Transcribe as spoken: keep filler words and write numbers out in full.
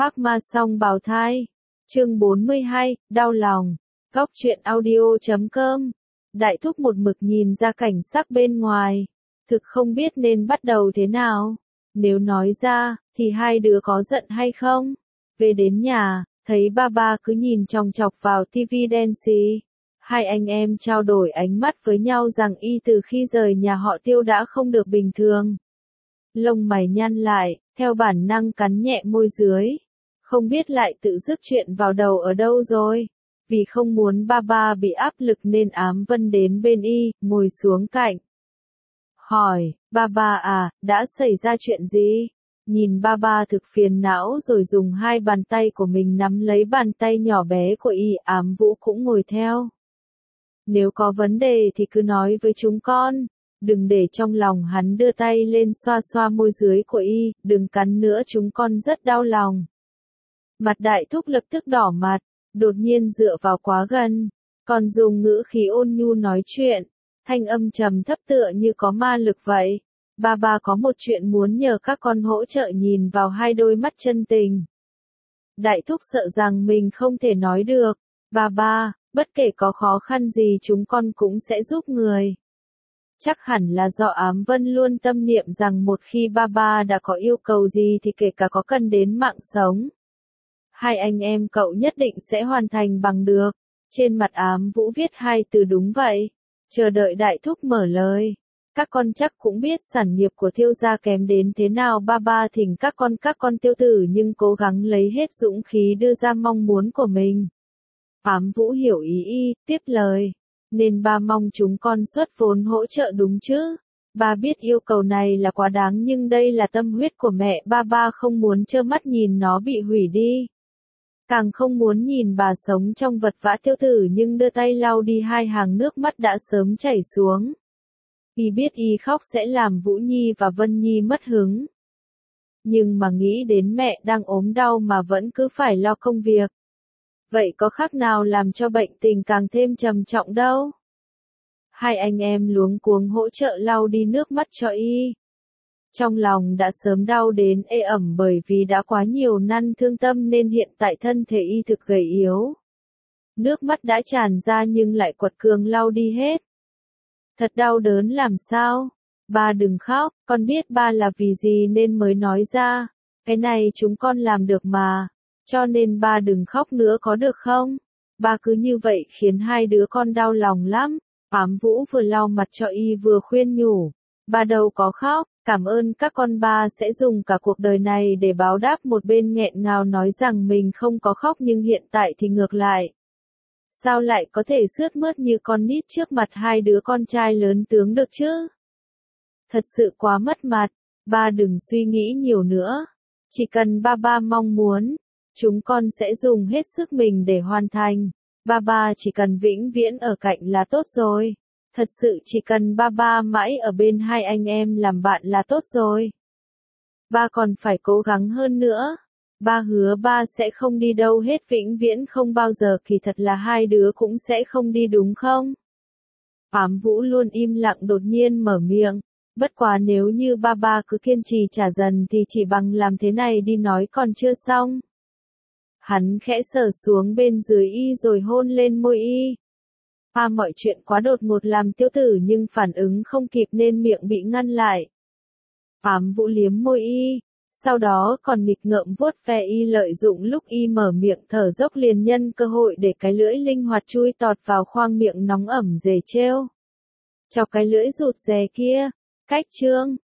Phác ma song bào thai. Chương bốn mươi hai, đau lòng. Góc truyện audio chấm com. Đại thúc một mực nhìn ra cảnh sắc bên ngoài. Thực không biết nên bắt đầu thế nào. Nếu nói ra, thì hai đứa có giận hay không? Về đến nhà, thấy ba ba cứ nhìn chòng chọc vào tivi đen xì. Hai anh em trao đổi ánh mắt với nhau rằng y từ khi rời nhà họ Tiêu đã không được bình thường. Lông mày nhăn lại, theo bản năng cắn nhẹ môi dưới. Không biết lại tự dứt chuyện vào đầu ở đâu rồi. Vì không muốn ba ba bị áp lực nên Ám Vân đến bên y, ngồi xuống cạnh. Hỏi, ba ba à, đã xảy ra chuyện gì? Nhìn ba ba thực phiền não rồi dùng hai bàn tay của mình nắm lấy bàn tay nhỏ bé của y, Ám Vũ cũng ngồi theo. Nếu có vấn đề thì cứ nói với chúng con. Đừng để trong lòng. Hắn đưa tay lên xoa xoa môi dưới của y, đừng cắn nữa, chúng con rất đau lòng. Mặt đại thúc lập tức đỏ mặt, đột nhiên dựa vào quá gần, còn dùng ngữ khí ôn nhu nói chuyện, thanh âm trầm thấp tựa như có ma lực vậy. Ba ba có một chuyện muốn nhờ các con hỗ trợ. Nhìn vào hai đôi mắt chân tình. Đại thúc sợ rằng mình không thể nói được. Ba ba, bất kể có khó khăn gì chúng con cũng sẽ giúp người. Chắc hẳn là do Ám Vân luôn tâm niệm rằng một khi ba ba đã có yêu cầu gì thì kể cả có cần đến mạng sống, hai anh em cậu nhất định sẽ hoàn thành bằng được. Trên mặt Ám Vũ viết hai từ đúng vậy. Chờ đợi đại thúc mở lời. Các con chắc cũng biết sản nghiệp của Thiêu gia kém đến thế nào. Ba ba thỉnh các con các con tiêu tử nhưng cố gắng lấy hết dũng khí đưa ra mong muốn của mình. Ám Vũ hiểu ý y, tiếp lời. Nên ba mong chúng con xuất vốn hỗ trợ đúng chứ. Ba biết yêu cầu này là quá đáng nhưng đây là tâm huyết của mẹ. Ba ba không muốn trơ mắt nhìn nó bị hủy đi. Càng không muốn nhìn bà sống trong vật vã. Tiêu tử nhưng đưa tay lau đi hai hàng nước mắt đã sớm chảy xuống. Y biết y khóc sẽ làm Vũ Nhi và Vân Nhi mất hứng. Nhưng mà nghĩ đến mẹ đang ốm đau mà vẫn cứ phải lo công việc. Vậy có khác nào làm cho bệnh tình càng thêm trầm trọng đâu. Hai anh em luống cuống hỗ trợ lau đi nước mắt cho y. Trong lòng đã sớm đau đến ê ẩm bởi vì đã quá nhiều năm thương tâm nên hiện tại thân thể y thực gầy yếu. Nước mắt đã tràn ra nhưng lại quật cường lau đi hết. Thật đau đớn làm sao? Ba đừng khóc, con biết ba là vì gì nên mới nói ra. Cái này chúng con làm được mà. Cho nên ba đừng khóc nữa có được không? Ba cứ như vậy khiến hai đứa con đau lòng lắm. Ám Vũ vừa lau mặt cho y vừa khuyên nhủ. Ba đâu có khóc, cảm ơn các con, ba sẽ dùng cả cuộc đời này để báo đáp. Một bên nghẹn ngào nói rằng mình không có khóc nhưng hiện tại thì ngược lại. Sao lại có thể sướt mướt như con nít trước mặt hai đứa con trai lớn tướng được chứ? Thật sự quá mất mặt. Ba đừng suy nghĩ nhiều nữa. Chỉ cần ba ba mong muốn, chúng con sẽ dùng hết sức mình để hoàn thành. Ba ba chỉ cần vĩnh viễn ở cạnh là tốt rồi. Thật sự chỉ cần ba ba mãi ở bên hai anh em làm bạn là tốt rồi. Ba còn phải cố gắng hơn nữa. Ba hứa ba sẽ không đi đâu hết, vĩnh viễn không bao giờ. Kỳ thật là hai đứa cũng sẽ không đi đúng không? Ám Vũ luôn im lặng đột nhiên mở miệng. Bất quá nếu như ba ba cứ kiên trì trả dần thì chỉ bằng làm thế này đi, nói còn chưa xong. Hắn khẽ sờ xuống bên dưới y rồi hôn lên môi y. À, mọi chuyện quá đột ngột làm Tiêu tử nhưng phản ứng không kịp nên miệng bị ngăn lại. Ám Vũ liếm môi y, sau đó còn nghịch ngợm vuốt ve y, lợi dụng lúc y mở miệng thở dốc liền nhân cơ hội để cái lưỡi linh hoạt chui tọt vào khoang miệng nóng ẩm dề trêu. Chọc cái lưỡi rụt rè kia. Cách chương